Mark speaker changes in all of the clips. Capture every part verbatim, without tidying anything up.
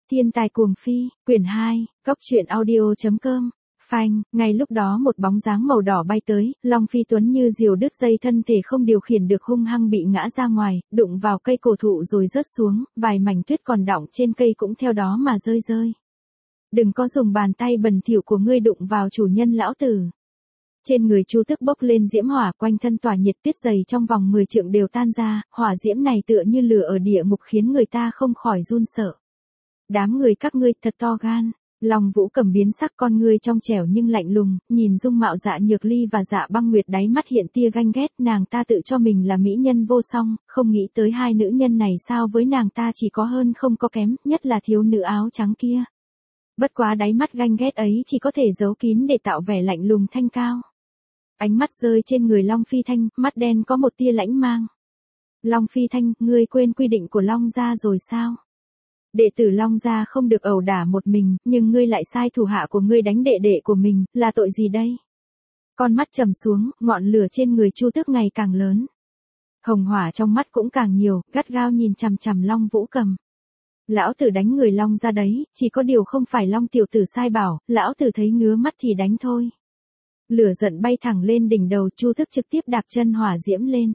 Speaker 1: Thiên tài cuồng phi, quyển hai, góc truyện audio chấm com. Phanh, ngay lúc đó một bóng dáng màu đỏ bay tới, Long Phi Tuấn như diều đứt dây, thân thể không điều khiển được hung hăng bị ngã ra ngoài, đụng vào cây cổ thụ rồi rớt xuống, vài mảnh tuyết còn đọng trên cây cũng theo đó mà rơi rơi. Đừng có dùng bàn tay bẩn thỉu của ngươi đụng vào chủ nhân lão tử. Trên người Chu Tước bốc lên diễm hỏa, quanh thân tỏa nhiệt, tuyết dày trong vòng mười trượng đều tan ra, hỏa diễm này tựa như lửa ở địa ngục khiến người ta không khỏi run sợ. Đám người các ngươi thật to gan. Long Vũ Cầm biến sắc, con ngươi trong trẻo nhưng lạnh lùng, nhìn dung mạo Dạ Nhược Ly và Dạ Băng Nguyệt, đáy mắt hiện tia ganh ghét, nàng ta tự cho mình là mỹ nhân vô song, không nghĩ tới hai nữ nhân này sao với nàng ta chỉ có hơn không có kém, nhất là thiếu nữ áo trắng kia. Bất quá đáy mắt ganh ghét ấy chỉ có thể giấu kín để tạo vẻ lạnh lùng thanh cao. Ánh mắt rơi trên người Long Phi Thanh, mắt đen có một tia lãnh mang. Long Phi Thanh, ngươi quên quy định của Long gia rồi sao? Đệ tử Long gia không được ẩu đả một mình, nhưng ngươi lại sai thủ hạ của ngươi đánh đệ đệ của mình, là tội gì đây? Con mắt trầm xuống, ngọn lửa trên người Chu Tước ngày càng lớn. Hồng hỏa trong mắt cũng càng nhiều, gắt gao nhìn chằm chằm Long Vũ Cầm. Lão tử đánh người Long gia đấy, chỉ có điều không phải Long tiểu tử sai bảo, lão tử thấy ngứa mắt thì đánh thôi. Lửa giận bay thẳng lên đỉnh đầu, Chu Tước trực tiếp đạp chân hỏa diễm lên.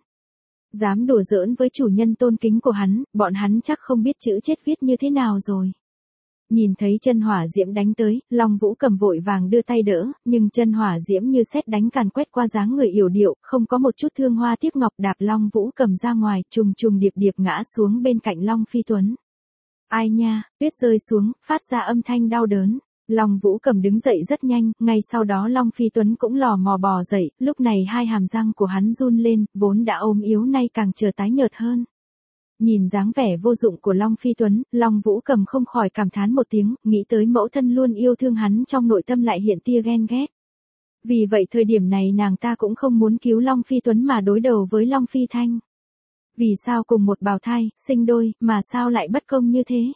Speaker 1: Dám đùa giỡn với chủ nhân tôn kính của hắn, bọn hắn chắc không biết chữ chết viết như thế nào rồi. Nhìn thấy chân hỏa diễm đánh tới, Long Vũ Cầm vội vàng đưa tay đỡ, nhưng chân hỏa diễm như sét đánh càn quét qua dáng người yểu điệu, không có một chút thương hoa tiếc ngọc, đạp Long Vũ Cầm ra ngoài, trùng trùng điệp điệp ngã xuống bên cạnh Long Phi Tuấn. Ai nha, tuyết rơi xuống, phát ra âm thanh đau đớn. Long Vũ Cầm đứng dậy rất nhanh, ngay sau đó Long Phi Tuấn cũng lò mò bò dậy, lúc này hai hàm răng của hắn run lên, vốn đã ốm yếu nay càng trở tái nhợt hơn. Nhìn dáng vẻ vô dụng của Long Phi Tuấn, Long Vũ Cầm không khỏi cảm thán một tiếng, nghĩ tới mẫu thân luôn yêu thương hắn, trong nội tâm lại hiện tia ghen ghét. Vì vậy thời điểm này nàng ta cũng không muốn cứu Long Phi Tuấn mà đối đầu với Long Phi Thanh. Vì sao cùng một bào thai, sinh đôi, mà sao lại bất công như thế?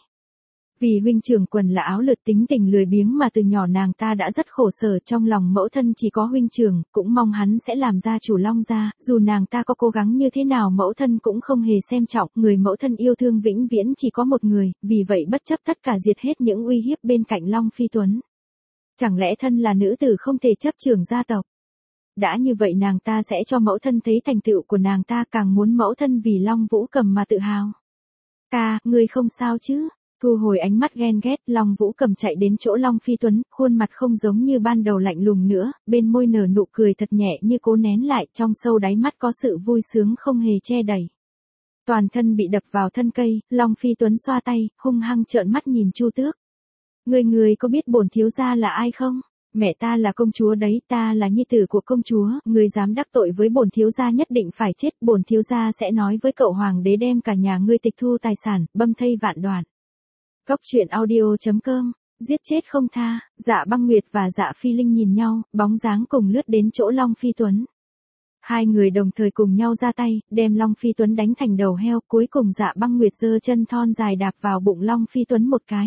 Speaker 1: Vì huynh trưởng quần là áo lượt, tính tình lười biếng mà từ nhỏ nàng ta đã rất khổ sở, trong lòng mẫu thân chỉ có huynh trưởng, cũng mong hắn sẽ làm gia chủ Long gia, dù nàng ta có cố gắng như thế nào mẫu thân cũng không hề xem trọng, người mẫu thân yêu thương vĩnh viễn chỉ có một người, vì vậy bất chấp tất cả diệt hết những uy hiếp bên cạnh Long Phi Tuấn. Chẳng lẽ thân là nữ tử không thể chấp trưởng gia tộc? Đã như vậy nàng ta sẽ cho mẫu thân thấy thành tựu của nàng ta, càng muốn mẫu thân vì Long Vũ Cầm mà tự hào. Ca, ngươi không sao chứ? Thu hồi ánh mắt ghen ghét, Long Vũ Cầm chạy đến chỗ Long Phi Tuấn, khuôn mặt không giống như ban đầu lạnh lùng nữa, bên môi nở nụ cười thật nhẹ như cố nén lại, trong sâu đáy mắt có sự vui sướng không hề che đẩy. Toàn thân bị đập vào thân cây, Long Phi Tuấn xoa tay, hung hăng trợn mắt nhìn Chu Tước. Người người có biết bổn thiếu gia là ai không? Mẹ ta là công chúa đấy, ta là nhi tử của công chúa, người dám đắc tội với bổn thiếu gia nhất định phải chết, bổn thiếu gia sẽ nói với cậu hoàng đế đem cả nhà ngươi tịch thu tài sản, băm thây vạn đoạn. Góc truyện audio chấm com, giết chết không tha. Dạ Băng Nguyệt và Dạ Phi Linh nhìn nhau, bóng dáng cùng lướt đến chỗ Long Phi Tuấn. Hai người đồng thời cùng nhau ra tay, đem Long Phi Tuấn đánh thành đầu heo, cuối cùng Dạ Băng Nguyệt giơ chân thon dài đạp vào bụng Long Phi Tuấn một cái.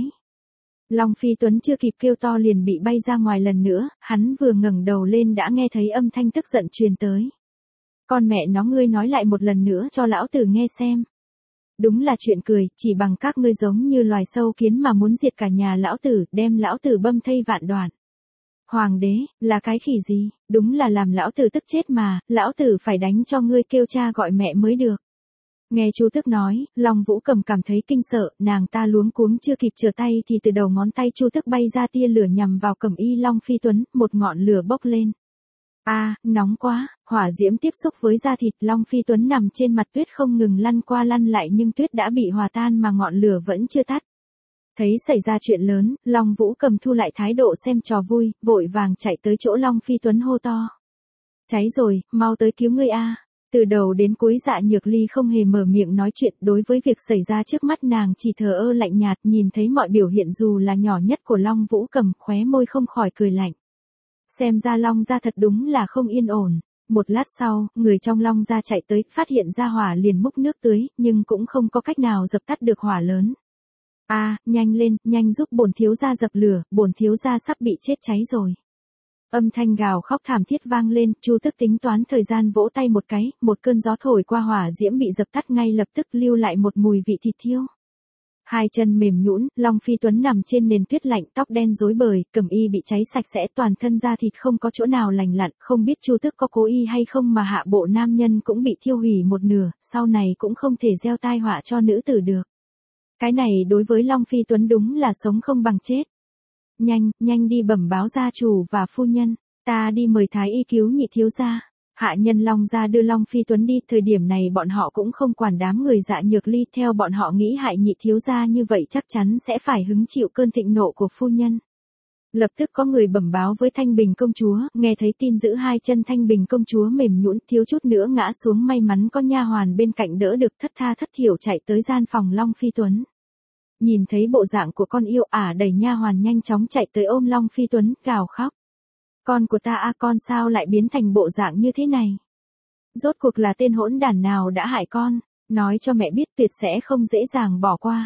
Speaker 1: Long Phi Tuấn chưa kịp kêu to liền bị bay ra ngoài lần nữa, hắn vừa ngẩng đầu lên đã nghe thấy âm thanh tức giận truyền tới. Con mẹ nó, ngươi nói lại một lần nữa cho lão tử nghe xem. Đúng là chuyện cười, chỉ bằng các ngươi giống như loài sâu kiến mà muốn diệt cả nhà lão tử, đem lão tử băm thây vạn đoạn. Hoàng đế, là cái khỉ gì, đúng là làm lão tử tức chết mà, lão tử phải đánh cho ngươi kêu cha gọi mẹ mới được. Nghe Chu Tước nói, Long Vũ Cầm cảm thấy kinh sợ, nàng ta luống cuống chưa kịp trở tay thì từ đầu ngón tay Chu Tước bay ra tia lửa nhằm vào cẩm y Long Phi Tuấn, một ngọn lửa bốc lên. A, à, nóng quá, hỏa diễm tiếp xúc với da thịt, Long Phi Tuấn nằm trên mặt tuyết không ngừng lăn qua lăn lại nhưng tuyết đã bị hòa tan mà ngọn lửa vẫn chưa tắt. Thấy xảy ra chuyện lớn, Long Vũ Cầm thu lại thái độ xem trò vui, vội vàng chạy tới chỗ Long Phi Tuấn hô to. Cháy rồi, mau tới cứu ngươi a. Từ đầu đến cuối Dạ Nhược Ly không hề mở miệng nói chuyện, đối với việc xảy ra trước mắt nàng chỉ thờ ơ lạnh nhạt, nhìn thấy mọi biểu hiện dù là nhỏ nhất của Long Vũ Cầm, khóe môi không khỏi cười lạnh. Xem ra Long gia thật đúng là không yên ổn. Một lát sau, người trong Long gia chạy tới, phát hiện ra hỏa liền múc nước tưới, nhưng cũng không có cách nào dập tắt được hỏa lớn. A, à, nhanh lên, nhanh giúp bổn thiếu gia dập lửa, bổn thiếu gia sắp bị chết cháy rồi. Âm thanh gào khóc thảm thiết vang lên, Chu Tước tính toán thời gian vỗ tay một cái, một cơn gió thổi qua hỏa diễm bị dập tắt ngay lập tức, lưu lại một mùi vị thịt thiêu. Hai chân mềm nhũn, Long Phi Tuấn nằm trên nền tuyết lạnh, tóc đen rối bời, cẩm y bị cháy sạch sẽ, toàn thân da thịt không có chỗ nào lành lặn, không biết Chu Tước có cố ý hay không mà hạ bộ nam nhân cũng bị thiêu hủy một nửa, sau này cũng không thể gieo tai họa cho nữ tử được. Cái này đối với Long Phi Tuấn đúng là sống không bằng chết. Nhanh, nhanh đi bẩm báo gia chủ và phu nhân, ta đi mời thái y cứu nhị thiếu gia. Hạ nhân Long gia đưa Long Phi Tuấn đi, thời điểm này bọn họ cũng không quản đám người Dạ Nhược Ly, theo bọn họ nghĩ hại nhị thiếu gia như vậy chắc chắn sẽ phải hứng chịu cơn thịnh nộ của phu nhân. Lập tức có người bẩm báo với Thanh Bình công chúa, nghe thấy tin dữ hai chân Thanh Bình công chúa mềm nhũn, thiếu chút nữa ngã xuống, may mắn có nha hoàn bên cạnh đỡ được, thất tha thất thểu chạy tới gian phòng Long Phi Tuấn. Nhìn thấy bộ dạng của con yêu ả đẩy nha hoàn nhanh chóng chạy tới ôm Long Phi Tuấn, gào khóc. Con của ta a, con sao lại biến thành bộ dạng như thế này? Rốt cuộc là tên hỗn đản nào đã hại con, nói cho mẹ biết tuyệt sẽ không dễ dàng bỏ qua.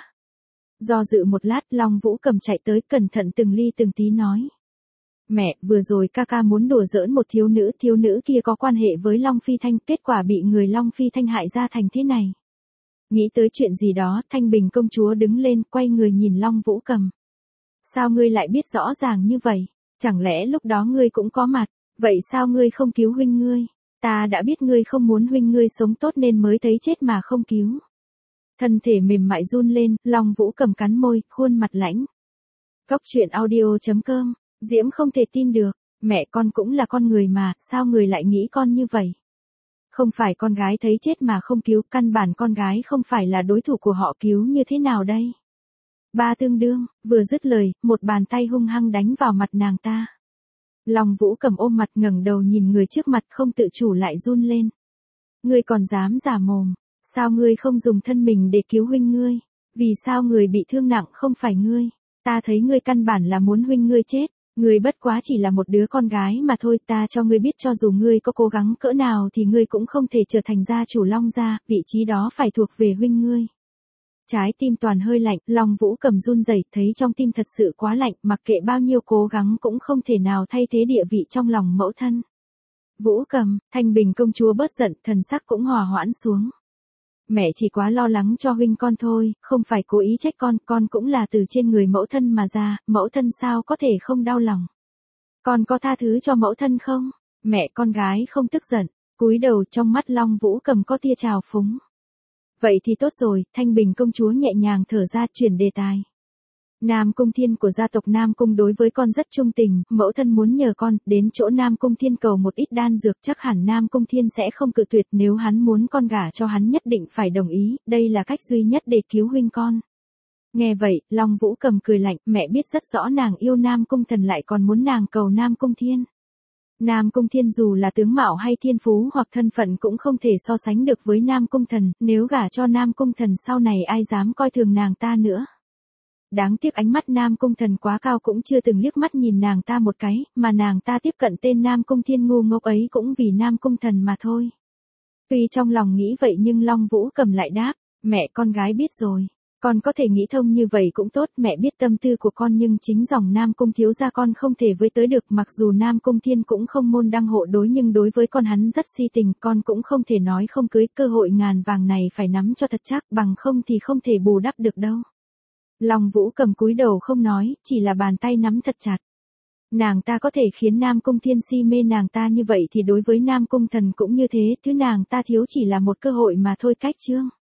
Speaker 1: Do dự một lát, Long Vũ Cầm chạy tới, cẩn thận từng ly từng tí nói. Mẹ, vừa rồi ca ca muốn đùa giỡn một thiếu nữ, thiếu nữ kia có quan hệ với Long Phi Thanh, kết quả bị người Long Phi Thanh hại ra thành thế này. Nghĩ tới chuyện gì đó, Thanh Bình công chúa đứng lên, quay người nhìn Long Vũ Cầm. Sao ngươi lại biết rõ ràng như vậy? Chẳng lẽ lúc đó ngươi cũng có mặt, vậy sao ngươi không cứu huynh ngươi? Ta đã biết ngươi không muốn huynh ngươi sống tốt nên mới thấy chết mà không cứu. Thân thể mềm mại run lên, Long Vũ Cầm cắn môi, khuôn mặt lãnh. Cốc truyện audio chấm com, Diễm không thể tin được, mẹ con cũng là con người mà, sao người lại nghĩ con như vậy? Không phải con gái thấy chết mà không cứu, căn bản con gái không phải là đối thủ của họ, cứu như thế nào đây? Ba tương đương, vừa dứt lời, một bàn tay hung hăng đánh vào mặt nàng ta. Long Vũ Cầm ôm mặt ngẩng đầu nhìn người trước mặt, không tự chủ lại run lên. Ngươi còn dám giả mồm, sao ngươi không dùng thân mình để cứu huynh ngươi? Vì sao người bị thương nặng không phải ngươi? Ta thấy ngươi căn bản là muốn huynh ngươi chết, ngươi bất quá chỉ là một đứa con gái mà thôi, ta cho ngươi biết cho dù ngươi có cố gắng cỡ nào thì ngươi cũng không thể trở thành gia chủ Long gia, vị trí đó phải thuộc về huynh ngươi. Trái tim toàn hơi lạnh, Long Vũ Cầm run rẩy, thấy trong tim thật sự quá lạnh, mặc kệ bao nhiêu cố gắng cũng không thể nào thay thế địa vị trong lòng mẫu thân. Vũ Cầm, Thanh Bình công chúa bớt giận, thần sắc cũng hòa hoãn xuống. Mẹ chỉ quá lo lắng cho huynh con thôi, không phải cố ý trách con, con cũng là từ trên người mẫu thân mà ra, mẫu thân sao có thể không đau lòng. Con có tha thứ cho mẫu thân không? Mẹ con gái không tức giận, cúi đầu, trong mắt Long Vũ Cầm có tia trào phúng. Vậy thì tốt rồi, Thanh Bình công chúa nhẹ nhàng thở ra, chuyển đề tài. Nam Cung Thiên của gia tộc Nam Cung đối với con rất trung tình, mẫu thân muốn nhờ con đến chỗ Nam Cung Thiên cầu một ít đan dược, chắc hẳn Nam Cung Thiên sẽ không cự tuyệt, nếu hắn muốn con gả cho hắn nhất định phải đồng ý, đây là cách duy nhất để cứu huynh con. Nghe vậy, Long Vũ Cầm cười lạnh, mẹ biết rất rõ nàng yêu Nam Cung Thần lại còn muốn nàng cầu Nam Cung Thiên. Nam Cung Thiên dù là tướng mạo hay thiên phú hoặc thân phận cũng không thể so sánh được với Nam Cung Thần, nếu gả cho Nam Cung Thần sau này ai dám coi thường nàng ta nữa. Đáng tiếc ánh mắt Nam Cung Thần quá cao, cũng chưa từng liếc mắt nhìn nàng ta một cái, mà nàng ta tiếp cận tên Nam Cung Thiên ngu ngốc ấy cũng vì Nam Cung Thần mà thôi. Tuy trong lòng nghĩ vậy nhưng Long Vũ Cầm lại đáp, mẹ con gái biết rồi. Con có thể nghĩ thông như vậy cũng tốt, mẹ biết tâm tư của con nhưng chính dòng Nam Cung thiếu gia con không thể với tới được, mặc dù Nam Cung Thiên cũng không môn đăng hộ đối nhưng đối với con hắn rất si tình, con cũng không thể nói không cưới, cơ hội ngàn vàng này phải nắm cho thật chắc, bằng không thì không thể bù đắp được đâu. Long Vũ Cầm cúi đầu không nói, chỉ là bàn tay nắm thật chặt. Nàng ta có thể khiến Nam Cung Thiên si mê nàng ta như vậy thì đối với Nam Cung Thần cũng như thế, thứ nàng ta thiếu chỉ là một cơ hội mà thôi. Cách chương